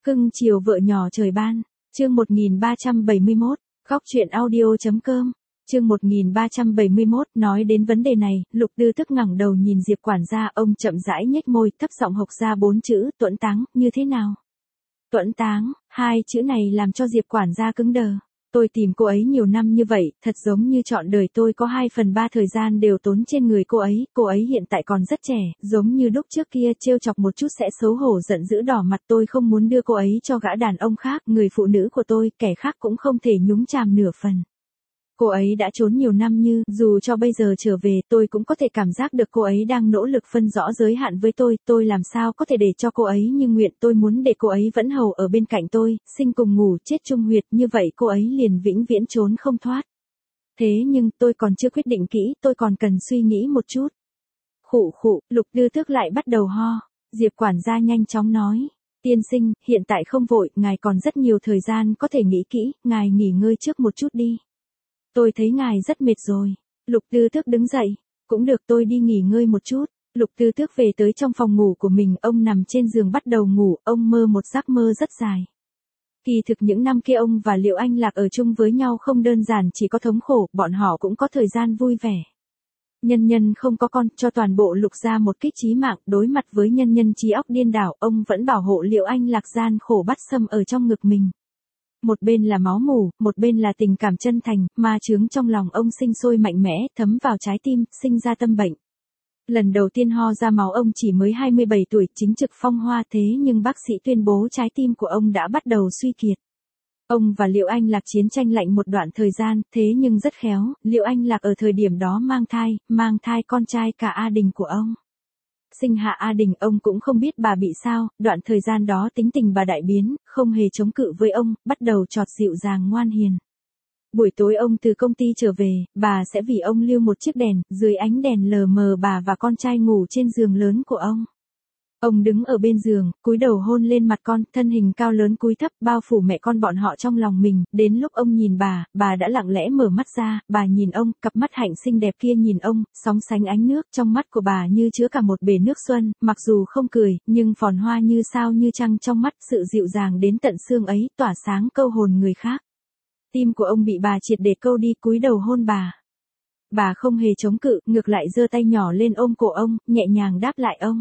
Cưng chiều vợ nhỏ trời ban, chương 1371, góc chuyện audio.com, chương 1371, nói đến vấn đề này, Lục Tư Tức ngẩng đầu nhìn Diệp quản gia, ông chậm rãi nhếch môi, thấp giọng hộc ra 4 chữ, Tuẫn Táng, như thế nào? Tuẫn Táng, hai chữ này làm cho Diệp quản gia cứng đờ. Tôi tìm cô ấy nhiều năm như vậy, thật giống như trọn đời tôi có 2/3 thời gian đều tốn trên người cô ấy hiện tại còn rất trẻ, giống như lúc trước kia trêu chọc một chút sẽ xấu hổ giận dữ đỏ mặt, tôi không muốn đưa cô ấy cho gã đàn ông khác, người phụ nữ của tôi, kẻ khác cũng không thể nhúng chàm nửa phần. Cô ấy đã trốn nhiều năm dù cho bây giờ trở về tôi cũng có thể cảm giác được cô ấy đang nỗ lực phân rõ giới hạn với tôi làm sao có thể để cho cô ấy như nguyện, tôi muốn để cô ấy vẫn hầu ở bên cạnh tôi, sinh cùng ngủ chết chung huyệt, như vậy cô ấy liền vĩnh viễn trốn không thoát. Thế nhưng tôi còn chưa quyết định kỹ, tôi còn cần suy nghĩ một chút. Khụ khụ, Lục Tư Tước lại bắt đầu ho, Diệp quản gia nhanh chóng nói. Tiên sinh, hiện tại không vội, ngài còn rất nhiều thời gian có thể nghĩ kỹ, ngài nghỉ ngơi trước một chút đi. Tôi thấy ngài rất mệt rồi. Lục Tư Tước đứng dậy. Cũng được, tôi đi nghỉ ngơi một chút. Lục Tư Tước về tới trong phòng ngủ của mình, ông nằm trên giường bắt đầu ngủ, ông mơ một giấc mơ rất dài. Kỳ thực những năm kia ông và Liệu Anh Lạc ở chung với nhau không đơn giản chỉ có thống khổ, bọn họ cũng có thời gian vui vẻ. Nhân nhân không có con, cho toàn bộ Lục gia một kích chí mạng, đối mặt với nhân nhân trí óc điên đảo, ông vẫn bảo hộ Liệu Anh Lạc gian khổ bắt xâm ở trong ngực mình. Một bên là máu mủ, một bên là tình cảm chân thành, ma chướng trong lòng ông sinh sôi mạnh mẽ, thấm vào trái tim, sinh ra tâm bệnh. Lần đầu tiên ho ra máu ông chỉ mới 27 tuổi, chính trực phong hoa, thế nhưng bác sĩ tuyên bố trái tim của ông đã bắt đầu suy kiệt. Ông và Liệu Anh Lạc chiến tranh lạnh một đoạn thời gian, thế nhưng rất khéo, Liệu Anh Lạc ở thời điểm đó mang thai con trai cả A Đình của ông. Sinh hạ A Đình, ông cũng không biết bà bị sao, đoạn thời gian đó tính tình bà đại biến, không hề chống cự với ông, bắt đầu trọt dịu dàng ngoan hiền. Buổi tối ông từ công ty trở về, bà sẽ vì ông lưu một chiếc đèn, dưới ánh đèn lờ mờ bà và con trai ngủ trên giường lớn của ông. Ông đứng ở bên giường, cúi đầu hôn lên mặt con, thân hình cao lớn cúi thấp, bao phủ mẹ con bọn họ trong lòng mình, đến lúc ông nhìn bà đã lặng lẽ mở mắt ra, bà nhìn ông, cặp mắt hạnh xinh đẹp kia nhìn ông, sóng sánh ánh nước, trong mắt của bà như chứa cả một bể nước xuân, mặc dù không cười, nhưng phồn hoa như sao như trăng trong mắt, sự dịu dàng đến tận xương ấy, tỏa sáng câu hồn người khác. Tim của ông bị bà triệt để câu đi, cúi đầu hôn bà. Bà không hề chống cự, ngược lại giơ tay nhỏ lên ôm cổ ông, nhẹ nhàng đáp lại ông.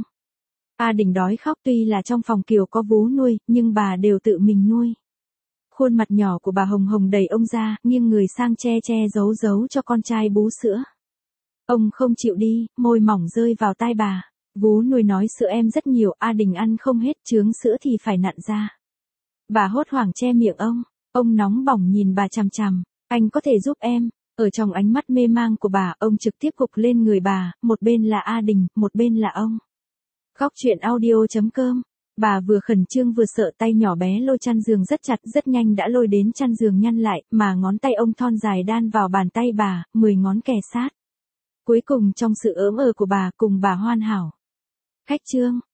A Đình đói khóc, tuy là trong phòng Kiều có vú nuôi, nhưng bà đều tự mình nuôi. Khuôn mặt nhỏ của bà hồng hồng đẩy ông ra, nghiêng người sang che giấu cho con trai bú sữa. Ông không chịu đi, môi mỏng rơi vào tai bà. Vú nuôi nói sữa em rất nhiều, A Đình ăn không hết, chướng sữa thì phải nặn ra. Bà hốt hoảng che miệng ông nóng bỏng nhìn bà chằm chằm, anh có thể giúp em. Ở trong ánh mắt mê mang của bà, ông trực tiếp gục lên người bà, một bên là A Đình, một bên là ông. Góc chuyện audio.com, bà vừa khẩn trương vừa sợ, tay nhỏ bé lôi chăn giường rất chặt, rất nhanh đã lôi đến chăn giường nhăn lại, mà ngón tay ông thon dài đan vào bàn tay bà, 10 ngón kề sát. Cuối cùng trong sự ỡm của bà cùng bà hoàn hảo. Khách trương,